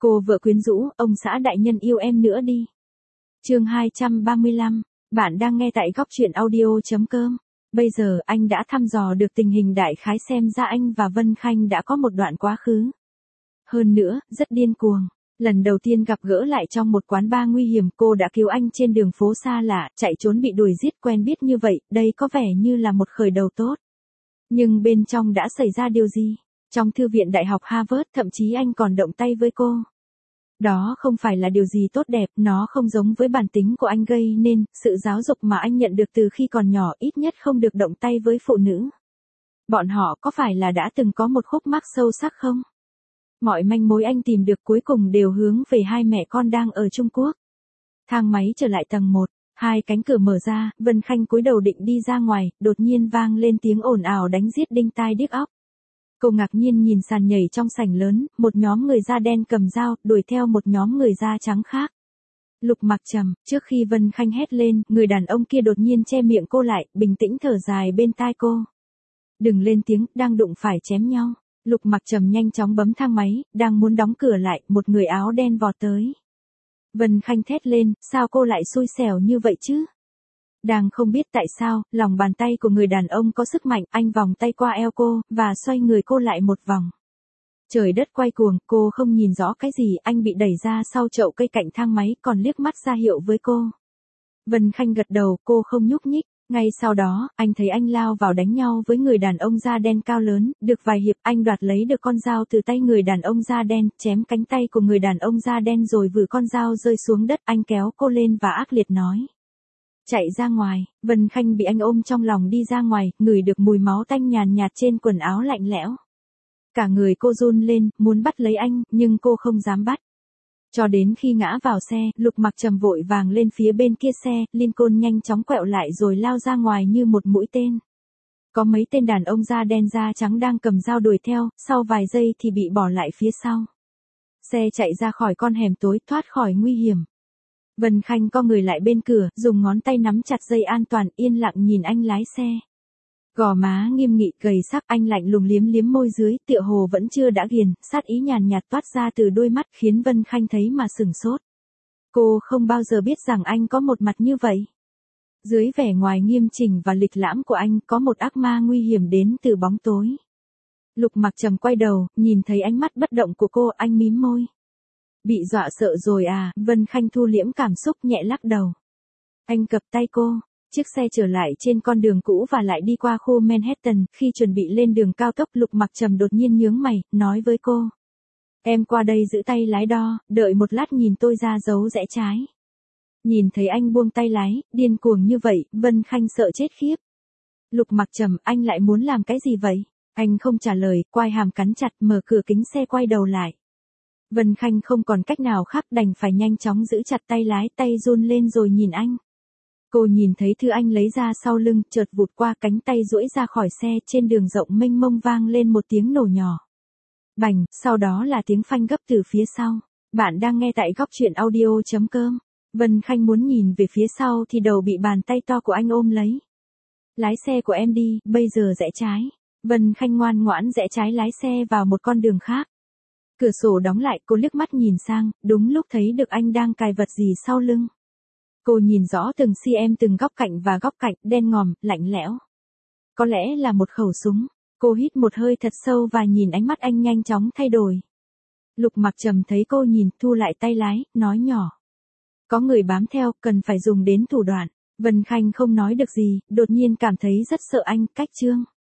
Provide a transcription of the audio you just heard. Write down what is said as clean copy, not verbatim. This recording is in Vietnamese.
Cô vợ quyến rũ, ông xã đại nhân yêu em nữa đi. Chương 235, bạn đang nghe tại góc truyện audio.com. Bây giờ anh đã thăm dò được tình hình đại khái, xem ra anh và Vân Khanh đã có một đoạn quá khứ. Hơn nữa, rất điên cuồng. Lần đầu tiên gặp gỡ lại trong một quán bar nguy hiểm, cô đã cứu anh trên đường phố xa lạ, chạy trốn bị đuổi giết, quen biết như vậy, đây có vẻ như là một khởi đầu tốt. Nhưng bên trong đã xảy ra điều gì? Trong thư viện Đại học Harvard, thậm chí anh còn động tay với cô. Đó không phải là điều gì tốt đẹp, nó không giống với bản tính của anh gây nên, sự giáo dục mà anh nhận được từ khi còn nhỏ, ít nhất không được động tay với phụ nữ. Bọn họ có phải là đã từng có một khúc mắc sâu sắc không? Mọi manh mối anh tìm được cuối cùng đều hướng về hai mẹ con đang ở Trung Quốc. Thang máy trở lại tầng 1, hai cánh cửa mở ra, Vân Khanh cúi đầu định đi ra ngoài, đột nhiên vang lên tiếng ồn ào đánh giết đinh tai điếc óc. Cô ngạc nhiên nhìn sàn nhảy trong sảnh lớn, một nhóm người da đen cầm dao, đuổi theo một nhóm người da trắng khác. Lục Mặc Trầm, trước khi Vân Khanh hét lên, người đàn ông kia đột nhiên che miệng cô lại, bình tĩnh thở dài bên tai cô. Đừng lên tiếng, đang đụng phải chém nhau. Lục Mặc Trầm nhanh chóng bấm thang máy, đang muốn đóng cửa lại, một người áo đen vọt tới. Vân Khanh thét lên, sao cô lại xui xẻo như vậy chứ? Đang không biết tại sao, lòng bàn tay của người đàn ông có sức mạnh, anh vòng tay qua eo cô, và xoay người cô lại một vòng. Trời đất quay cuồng, cô không nhìn rõ cái gì, anh bị đẩy ra sau chậu cây cạnh thang máy, còn liếc mắt ra hiệu với cô. Vân Khanh gật đầu, cô không nhúc nhích. Ngay sau đó, anh thấy anh lao vào đánh nhau với người đàn ông da đen cao lớn, được vài hiệp, anh đoạt lấy được con dao từ tay người đàn ông da đen, chém cánh tay của người đàn ông da đen rồi vử con dao rơi xuống đất, anh kéo cô lên và ác liệt nói. Chạy ra ngoài, Vân Khanh bị anh ôm trong lòng đi ra ngoài, ngửi được mùi máu tanh nhàn nhạt trên quần áo lạnh lẽo. Cả người cô run lên, muốn bắt lấy anh, nhưng cô không dám bắt. Cho đến khi ngã vào xe, Lục Mặc Trầm vội vàng lên phía bên kia xe, Lincoln nhanh chóng quẹo lại rồi lao ra ngoài như một mũi tên. Có mấy tên đàn ông da đen da trắng đang cầm dao đuổi theo, sau vài giây thì bị bỏ lại phía sau. Xe chạy ra khỏi con hẻm tối, thoát khỏi nguy hiểm. Vân Khanh co người lại bên cửa, dùng ngón tay nắm chặt dây an toàn, yên lặng nhìn anh lái xe. Gò má nghiêm nghị gầy sắc, anh lạnh lùng liếm liếm môi dưới, tựa hồ vẫn chưa đã ghiền, sát ý nhàn nhạt toát ra từ đôi mắt khiến Vân Khanh thấy mà sửng sốt. Cô không bao giờ biết rằng anh có một mặt như vậy. Dưới vẻ ngoài nghiêm chỉnh và lịch lãm của anh có một ác ma nguy hiểm đến từ bóng tối. Lục Mặc Trầm quay đầu, nhìn thấy ánh mắt bất động của cô, anh mím môi. Bị dọa sợ rồi à? Vân Khanh thu liễm cảm xúc nhẹ lắc đầu. Anh cập tay cô. Chiếc xe trở lại trên con đường cũ và lại đi qua khu Manhattan, khi chuẩn bị lên đường cao tốc, Lục Mặc Trầm đột nhiên nhướng mày, nói với cô. Em qua đây giữ tay lái đo, đợi một lát nhìn tôi ra dấu rẽ trái. Nhìn thấy anh buông tay lái, điên cuồng như vậy, Vân Khanh sợ chết khiếp. Lục Mặc Trầm, anh lại muốn làm cái gì vậy? Anh không trả lời, quai hàm cắn chặt, mở cửa kính xe quay đầu lại. Vân Khanh không còn cách nào khác, đành phải nhanh chóng giữ chặt tay lái, tay run lên rồi nhìn anh. Cô nhìn thấy thứ anh lấy ra sau lưng, chợt vụt qua cánh tay duỗi ra khỏi xe, trên đường rộng mênh mông vang lên một tiếng nổ nhỏ. Bành, sau đó là tiếng phanh gấp từ phía sau. Bạn đang nghe tại góc truyện audio.com. Vân Khanh muốn nhìn về phía sau thì đầu bị bàn tay to của anh ôm lấy. Lái xe của em đi, bây giờ rẽ trái. Vân Khanh ngoan ngoãn rẽ trái lái xe vào một con đường khác. Cửa sổ đóng lại, cô liếc mắt nhìn sang, đúng lúc thấy được anh đang cài vật gì sau lưng. Cô nhìn rõ từng cm từng góc cạnh và góc cạnh, đen ngòm, lạnh lẽo. Có lẽ là một khẩu súng. Cô hít một hơi thật sâu và nhìn ánh mắt anh nhanh chóng thay đổi. Lục Mặc Trầm thấy cô nhìn, thu lại tay lái, nói nhỏ. Có người bám theo, cần phải dùng đến thủ đoạn. Vân Khanh không nói được gì, đột nhiên cảm thấy rất sợ anh, cách trương.